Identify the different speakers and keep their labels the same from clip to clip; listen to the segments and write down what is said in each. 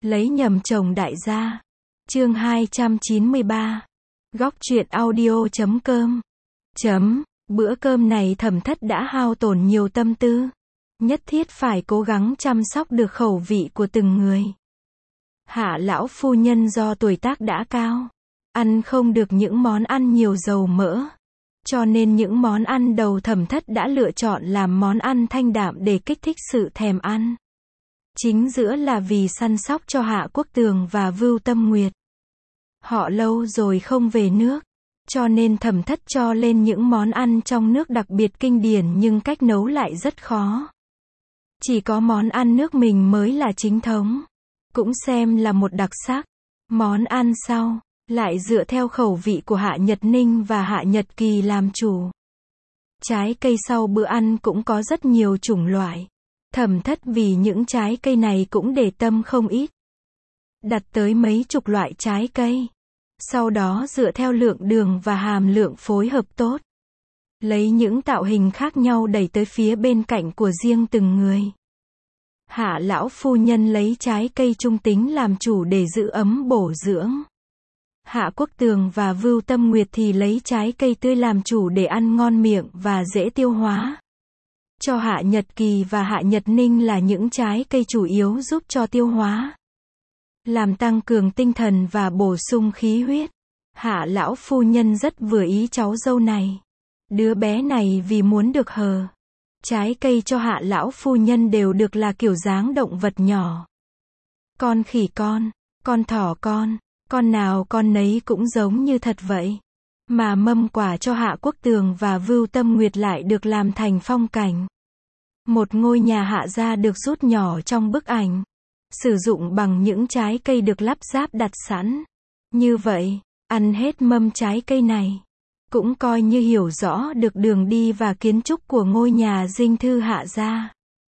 Speaker 1: Lấy nhầm chồng đại gia. Chương 293. Góc truyện audio.com. Bữa cơm này Thẩm Thất đã hao tổn nhiều tâm tư. Nhất thiết phải cố gắng chăm sóc được khẩu vị của từng người. Hạ lão phu nhân do tuổi tác đã cao, ăn không được những món ăn nhiều dầu mỡ. Cho nên những món ăn đầu Thẩm Thất đã lựa chọn làm món ăn thanh đạm để kích thích sự thèm ăn. Chính giữa là vì săn sóc cho Hạ Quốc Tường và Vưu Tâm Nguyệt. Họ lâu rồi không về nước, cho nên Thẩm Thất cho lên những món ăn trong nước đặc biệt kinh điển nhưng cách nấu lại rất khó. Chỉ có món ăn nước mình mới là chính thống, cũng xem là một đặc sắc. Món ăn sau, lại dựa theo khẩu vị của Hạ Nhật Ninh và Hạ Nhật Kỳ làm chủ. Trái cây sau bữa ăn cũng có rất nhiều chủng loại. Thẩm Thất vì những trái cây này cũng để tâm không ít. Đặt tới mấy chục loại trái cây. Sau đó dựa theo lượng đường và hàm lượng phối hợp tốt. Lấy những tạo hình khác nhau đẩy tới phía bên cạnh của riêng từng người. Hạ lão phu nhân lấy trái cây trung tính làm chủ để giữ ấm bổ dưỡng. Hạ Quốc Tường và Vưu Tâm Nguyệt thì lấy trái cây tươi làm chủ để ăn ngon miệng và dễ tiêu hóa. Cho Hạ Nhật Kỳ và Hạ Nhật Ninh là những trái cây chủ yếu giúp cho tiêu hóa, làm tăng cường tinh thần và bổ sung khí huyết. Hạ lão phu nhân rất vừa ý cháu dâu này. Đứa bé này vì muốn được hờ. Trái cây cho Hạ lão phu nhân đều được là kiểu dáng động vật nhỏ. Con khỉ con thỏ con nào con nấy cũng giống như thật vậy. Mà mâm quả cho Hạ Quốc Tường và Vưu Tâm Nguyệt lại được làm thành phong cảnh. Một ngôi nhà Hạ gia được rút nhỏ trong bức ảnh. Sử dụng bằng những trái cây được lắp ráp đặt sẵn. Như vậy, ăn hết mâm trái cây này, cũng coi như hiểu rõ được đường đi và kiến trúc của ngôi nhà dinh thư Hạ gia.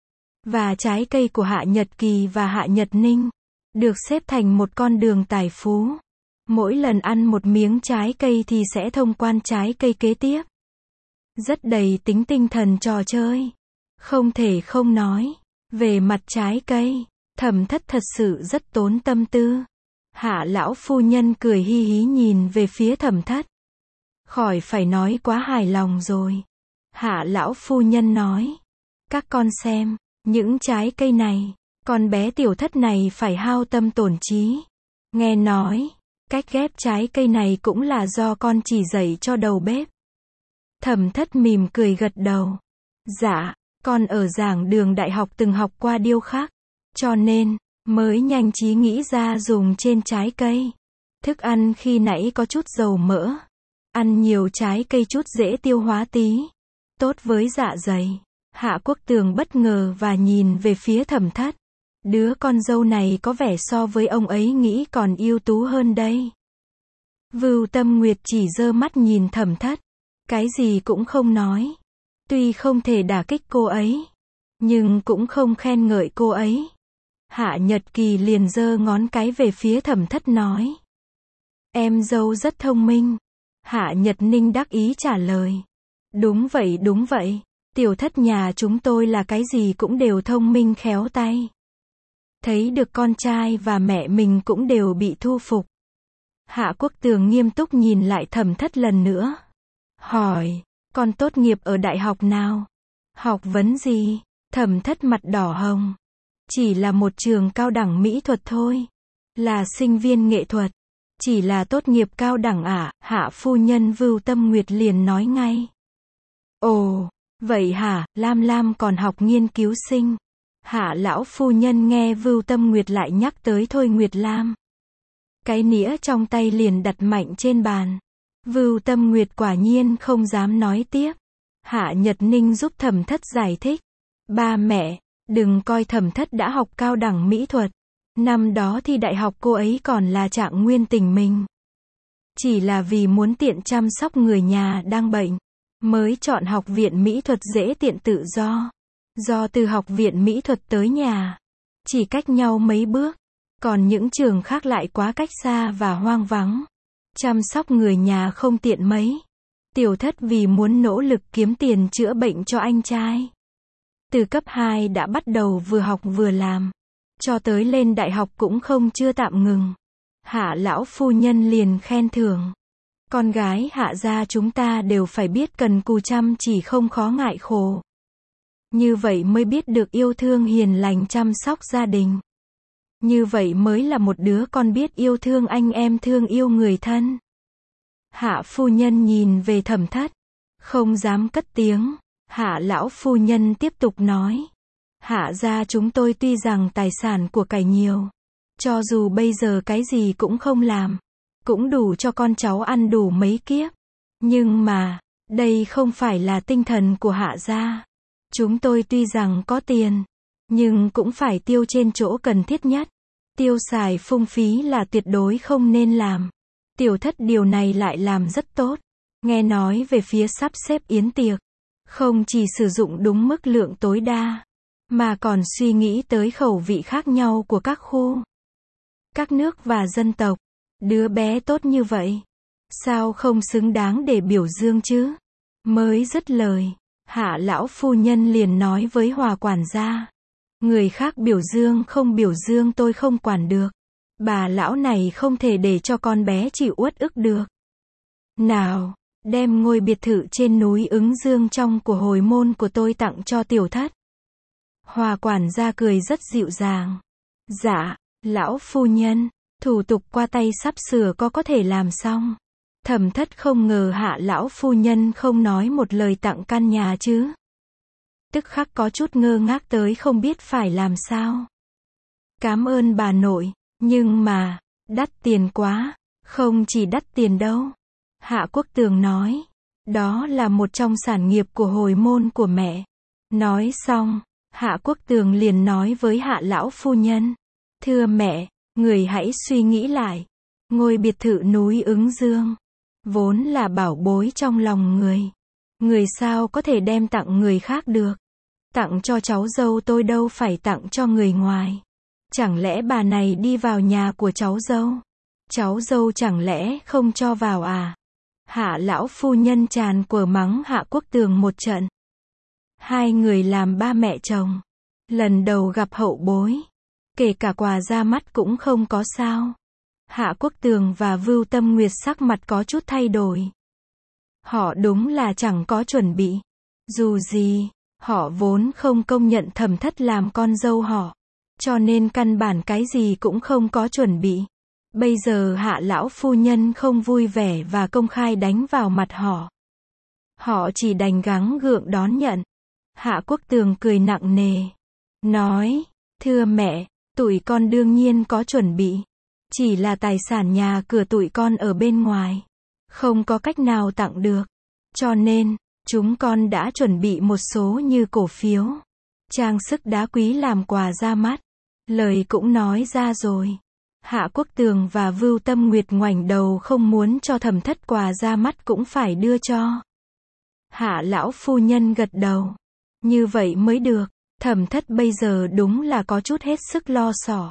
Speaker 1: Và trái cây của Hạ Nhật Kỳ và Hạ Nhật Ninh, được xếp thành một con đường tài phú. Mỗi lần ăn một miếng trái cây thì sẽ thông quan trái cây kế tiếp. Rất đầy tính tinh thần trò chơi. Không thể không nói, về mặt trái cây, Thẩm Thất thật sự rất tốn tâm tư. Hạ lão phu nhân cười hi hí nhìn về phía Thẩm Thất. Khỏi phải nói quá hài lòng rồi. Hạ lão phu nhân nói, các con xem, những trái cây này, con bé Tiểu Thất này phải hao tâm tổn trí. Nghe nói, cách ghép trái cây này cũng là do con chỉ dạy cho đầu bếp. Thẩm Thất mỉm cười gật đầu. Dạ, con ở giảng đường đại học từng học qua điêu khắc, cho nên mới nhanh trí nghĩ ra dùng trên trái cây. Thức ăn khi nãy có chút dầu mỡ. Ăn nhiều trái cây chút dễ tiêu hóa tí. Tốt với dạ dày. Hạ Quốc Tường bất ngờ và nhìn về phía Thẩm Thất. Đứa con dâu này có vẻ so với ông ấy nghĩ còn ưu tú hơn đây. Vưu Tâm Nguyệt chỉ giơ mắt nhìn Thẩm Thất. Cái gì cũng không nói. Tuy không thể đả kích cô ấy, nhưng cũng không khen ngợi cô ấy. Hạ Nhật Kỳ liền giơ ngón cái về phía Thẩm Thất nói. Em dâu rất thông minh. Hạ Nhật Ninh đắc ý trả lời. Đúng vậy, Tiểu Thất nhà chúng tôi là cái gì cũng đều thông minh khéo tay. Thấy được con trai và mẹ mình cũng đều bị thu phục. Hạ Quốc Tường nghiêm túc nhìn lại Thẩm Thất lần nữa. Hỏi, con tốt nghiệp ở đại học nào? Học vấn gì? Thẩm Thất mặt đỏ hồng. Chỉ là một trường cao đẳng mỹ thuật thôi. Là sinh viên nghệ thuật. Chỉ là tốt nghiệp cao đẳng à? Hạ phu nhân Vưu Tâm Nguyệt liền nói ngay. Ồ, vậy hả? Lam còn học nghiên cứu sinh. Hạ lão phu nhân nghe Vưu Tâm Nguyệt lại nhắc tới Thôi Nguyệt Lam. Cái nĩa trong tay liền đặt mạnh trên bàn. Vưu Tâm Nguyệt quả nhiên không dám nói tiếp. Hạ Nhật Ninh giúp Thẩm Thất giải thích. Ba mẹ, đừng coi Thẩm Thất đã học cao đẳng mỹ thuật. Năm đó thi đại học cô ấy còn là trạng nguyên tình mình. Chỉ là vì muốn tiện chăm sóc người nhà đang bệnh, mới chọn học viện mỹ thuật dễ tiện tự do. Do từ học viện mỹ thuật tới nhà, chỉ cách nhau mấy bước. Còn những trường khác lại quá cách xa và hoang vắng. Chăm sóc người nhà không tiện mấy. Tiểu Thất vì muốn nỗ lực kiếm tiền chữa bệnh cho anh trai. Từ cấp 2 đã bắt đầu vừa học vừa làm. cho tới lên đại học cũng không chưa tạm ngừng. Hạ lão phu nhân liền khen thưởng. Con gái Hạ gia chúng ta đều phải biết cần cù chăm chỉ không khó ngại khổ. Như vậy mới biết được yêu thương hiền lành chăm sóc gia đình. Như vậy mới là một đứa con biết yêu thương anh em thương yêu người thân. Hạ phu nhân nhìn về Thẩm Thất, không dám cất tiếng. Hạ lão phu nhân tiếp tục nói. Hạ gia chúng tôi tuy rằng tài sản của cải nhiều, cho dù bây giờ cái gì cũng không làm, cũng đủ cho con cháu ăn đủ mấy kiếp. Nhưng mà, đây không phải là tinh thần của Hạ gia. Chúng tôi tuy rằng có tiền, nhưng cũng phải tiêu trên chỗ cần thiết nhất. Tiêu xài phung phí là tuyệt đối không nên làm. Tiểu Thất điều này lại làm rất tốt. Nghe nói về phía sắp xếp yến tiệc, không chỉ sử dụng đúng mức lượng tối đa, mà còn suy nghĩ tới khẩu vị khác nhau của các khu, các nước và dân tộc. Đứa bé tốt như vậy, sao không xứng đáng để biểu dương chứ? Mới dứt lời, Hạ lão phu nhân liền nói với Hòa quản gia. Người khác biểu dương không biểu dương tôi không quản được. Bà lão này không thể để cho con bé chịu uất ức được. Nào, đem ngôi biệt thự trên núi Ứng Dương trong của hồi môn của tôi tặng cho Tiểu Thất. Hòa quản gia cười rất dịu dàng. Dạ, lão phu nhân, thủ tục qua tay sắp sửa có thể làm xong. Thẩm Thất không ngờ Hạ lão phu nhân không nói một lời tặng căn nhà chứ. Tức khắc có chút ngơ ngác tới không biết phải làm sao. Cảm ơn bà nội, nhưng mà, đắt tiền quá. Không chỉ đắt tiền đâu. Hạ Quốc Tường nói, đó là một trong sản nghiệp của hồi môn của mẹ. Nói xong, Hạ Quốc Tường liền nói với Hạ lão phu nhân. Thưa mẹ, người hãy suy nghĩ lại. Ngôi biệt thự núi Ứng Dương, vốn là bảo bối trong lòng người. Người sao có thể đem tặng người khác được. Tặng cho cháu dâu tôi đâu phải tặng cho người ngoài. Chẳng lẽ bà này đi vào nhà của cháu dâu chẳng lẽ không cho vào à? Hạ lão phu nhân tràn quở mắng Hạ Quốc Tường một trận. Hai người làm ba mẹ chồng, lần đầu gặp hậu bối, kể cả quà ra mắt cũng không có sao. Hạ Quốc Tường và Vưu Tâm Nguyệt sắc mặt có chút thay đổi. Họ đúng là chẳng có chuẩn bị. Dù gì, họ vốn không công nhận Thẩm Thất làm con dâu họ, cho nên căn bản cái gì cũng không có chuẩn bị. Bây giờ Hạ lão phu nhân không vui vẻ và công khai đánh vào mặt họ. Họ chỉ đành gắng gượng đón nhận. Hạ Quốc Tường cười nặng nề, nói, thưa mẹ, tụi con đương nhiên có chuẩn bị. Chỉ là tài sản nhà cửa tụi con ở bên ngoài, không có cách nào tặng được. Cho nên, chúng con đã chuẩn bị một số như cổ phiếu, trang sức đá quý làm quà ra mắt. Lời cũng nói ra rồi. Hạ Quốc Tường và Vưu Tâm Nguyệt ngoảnh đầu không muốn cho Thẩm Thất quà ra mắt cũng phải đưa cho. Hạ lão phu nhân gật đầu. Như vậy mới được. Thẩm Thất bây giờ đúng là có chút hết sức lo xỏ.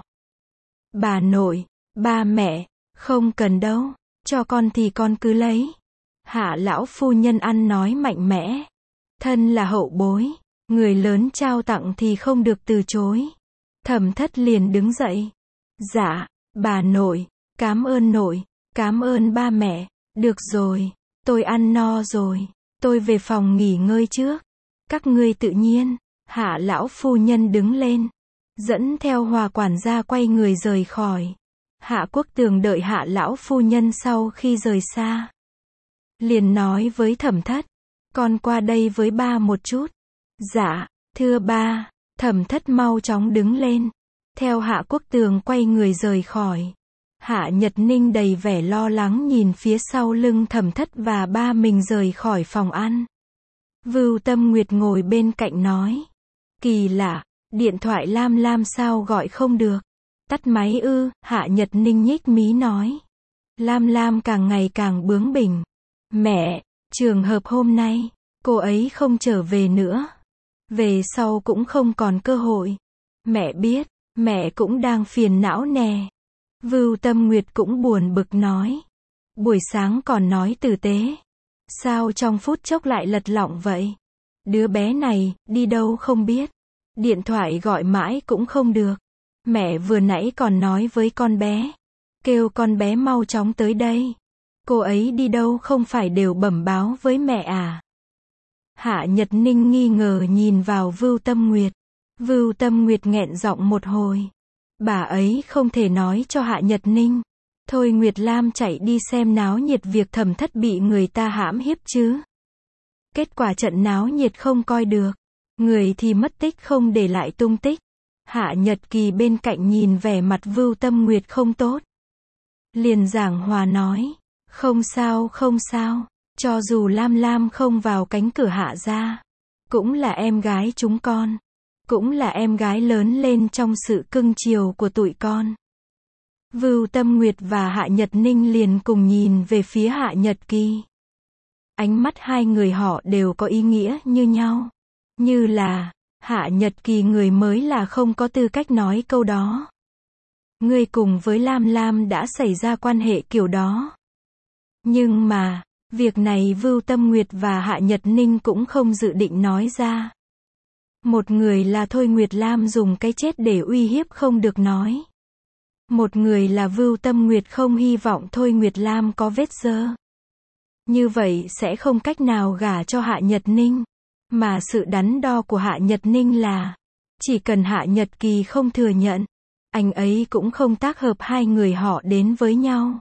Speaker 1: Bà nội, ba mẹ, không cần đâu. Cho con thì con cứ lấy. Hạ lão phu nhân ăn nói mạnh mẽ. Thân là hậu bối, người lớn trao tặng thì không được từ chối. Thẩm Thất liền đứng dậy. Dạ, bà nội, cảm ơn nội, cảm ơn ba mẹ. Được rồi, tôi ăn no rồi. Tôi về phòng nghỉ ngơi trước. Các ngươi tự nhiên. Hạ lão phu nhân đứng lên, dẫn theo Hòa quản gia quay người rời khỏi. Hạ Quốc Tường đợi Hạ lão phu nhân sau khi rời xa, liền nói với Thẩm Thất, con qua đây với ba một chút. Dạ, thưa ba. Thẩm Thất mau chóng đứng lên, theo Hạ Quốc Tường quay người rời khỏi. Hạ Nhật Ninh đầy vẻ lo lắng nhìn phía sau lưng Thẩm Thất và ba mình rời khỏi phòng ăn. Vưu Tâm Nguyệt ngồi bên cạnh nói, kỳ lạ, điện thoại Lam Lam sao gọi không được. Tắt máy ư? Hạ Nhật Ninh nhích mí nói. Lam Lam càng ngày càng bướng bỉnh. Mẹ, trường hợp hôm nay, cô ấy không trở về nữa. Về sau cũng không còn cơ hội. Mẹ biết, mẹ cũng đang phiền não nè. Vưu Tâm Nguyệt cũng buồn bực nói. Buổi sáng còn nói tử tế. Sao trong phút chốc lại lật lọng vậy? Đứa bé này, đi đâu không biết. Điện thoại gọi mãi cũng không được. Mẹ vừa nãy còn nói với con bé, kêu con bé mau chóng tới đây. Cô ấy đi đâu không phải đều bẩm báo với mẹ à? Hạ Nhật Ninh nghi ngờ nhìn vào Vưu Tâm Nguyệt. Vưu Tâm Nguyệt nghẹn giọng một hồi. Bà ấy không thể nói cho Hạ Nhật Ninh. Thôi Nguyệt Lam chạy đi xem náo nhiệt việc Thẩm Thất bị người ta hãm hiếp chứ. Kết quả trận náo nhiệt không coi được. Người thì mất tích không để lại tung tích. Hạ Nhật Kỳ bên cạnh nhìn vẻ mặt Vưu Tâm Nguyệt không tốt. Liền giảng hòa nói. Không sao không sao. Cho dù Lam Lam không vào cánh cửa Hạ gia, cũng là em gái chúng con. Cũng là em gái lớn lên trong sự cưng chiều của tụi con. Vưu Tâm Nguyệt và Hạ Nhật Ninh liền cùng nhìn về phía Hạ Nhật Kỳ. Ánh mắt hai người họ đều có ý nghĩa như nhau. Như là, Hạ Nhật Kỳ người mới là không có tư cách nói câu đó. Ngươi cùng với Lam Lam đã xảy ra quan hệ kiểu đó. Nhưng mà, việc này Vưu Tâm Nguyệt và Hạ Nhật Ninh cũng không dự định nói ra. Một người là Thôi Nguyệt Lam dùng cái chết để uy hiếp không được nói. Một người là Vưu Tâm Nguyệt không hy vọng Thôi Nguyệt Lam có vết dơ. Như vậy sẽ không cách nào gả cho Hạ Nhật Ninh. Mà sự đắn đo của Hạ Nhật Ninh là, chỉ cần Hạ Nhật Kỳ không thừa nhận, anh ấy cũng không tác hợp hai người họ đến với nhau.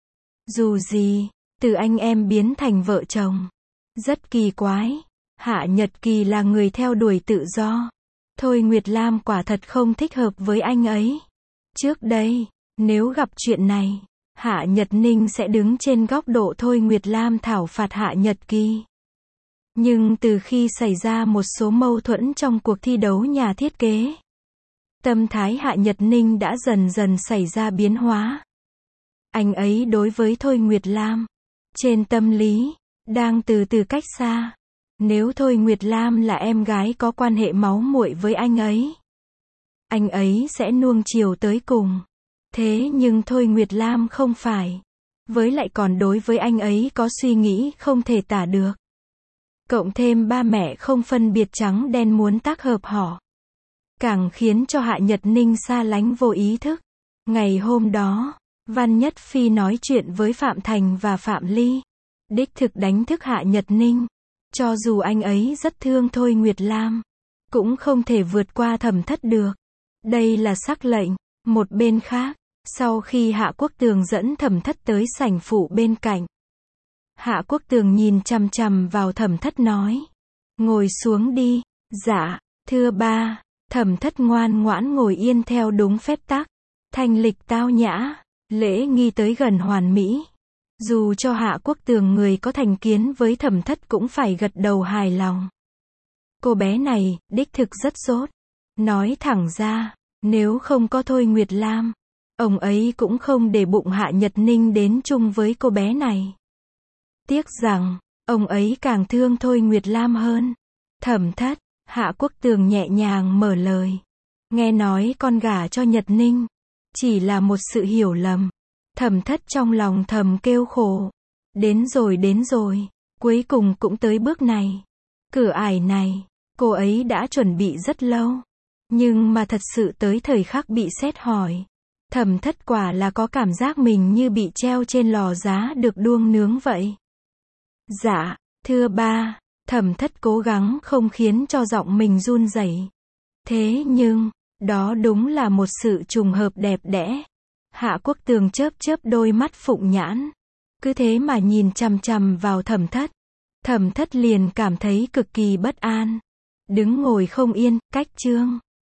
Speaker 1: Dù gì, từ anh em biến thành vợ chồng. Rất kỳ quái. Hạ Nhật Kỳ là người theo đuổi tự do. Thôi Nguyệt Lam quả thật không thích hợp với anh ấy. Trước đây, nếu gặp chuyện này, Hạ Nhật Ninh sẽ đứng trên góc độ Thôi Nguyệt Lam thảo phạt Hạ Nhật Kỳ. Nhưng từ khi xảy ra một số mâu thuẫn trong cuộc thi đấu nhà thiết kế, tâm thái Hạ Nhật Ninh đã dần dần xảy ra biến hóa. Anh ấy đối với Thôi Nguyệt Lam, trên tâm lý, đang từ từ cách xa. Nếu Thôi Nguyệt Lam là em gái có quan hệ máu muội với anh ấy sẽ nuông chiều tới cùng. Thế nhưng Thôi Nguyệt Lam không phải. Với lại còn đối với anh ấy có suy nghĩ không thể tả được. Cộng thêm ba mẹ không phân biệt trắng đen muốn tác hợp họ, càng khiến cho Hạ Nhật Ninh xa lánh vô ý thức. Ngày hôm đó, Văn Nhất Phi nói chuyện với Phạm Thành và Phạm Ly. Đích thực đánh thức Hạ Nhật Ninh. Cho dù anh ấy rất thương Thôi Nguyệt Lam, cũng không thể vượt qua Thẩm Thất được. Đây là sắc lệnh. Một bên khác, sau khi Hạ Quốc Tường dẫn Thẩm Thất tới sảnh phụ bên cạnh, Hạ Quốc Tường nhìn chằm chằm vào Thẩm Thất nói. Ngồi xuống đi. Dạ, thưa ba. Thẩm Thất ngoan ngoãn ngồi yên theo đúng phép tắc. Thanh lịch tao nhã, lễ nghi tới gần hoàn mỹ. Dù cho Hạ Quốc Tường người có thành kiến với Thẩm Thất cũng phải gật đầu hài lòng. Cô bé này, đích thực rất dốt. Nói thẳng ra, nếu không có Thôi Nguyệt Lam, ông ấy cũng không để bụng Hạ Nhật Ninh đến chung với cô bé này. Tiếc rằng, ông ấy càng thương Thôi Nguyệt Lam hơn. Thẩm Thất, Hạ Quốc Tường nhẹ nhàng mở lời. Nghe nói con gả cho Nhật Ninh, chỉ là một sự hiểu lầm. Thẩm Thất trong lòng thầm kêu khổ. Đến rồi, cuối cùng cũng tới bước này. Cửa ải này, cô ấy đã chuẩn bị rất lâu. Nhưng mà thật sự tới thời khắc bị xét hỏi, Thẩm Thất quả là có cảm giác mình như bị treo trên lò giá được đuông nướng vậy. Dạ, thưa ba. Thẩm Thất cố gắng không khiến cho giọng mình run rẩy. Thế nhưng, đó đúng là một sự trùng hợp đẹp đẽ. Hạ Quốc Tường chớp chớp đôi mắt phụng nhãn. Cứ thế mà nhìn chằm chằm vào Thẩm Thất. Thẩm Thất liền cảm thấy cực kỳ bất an. Đứng ngồi không yên, cách chương.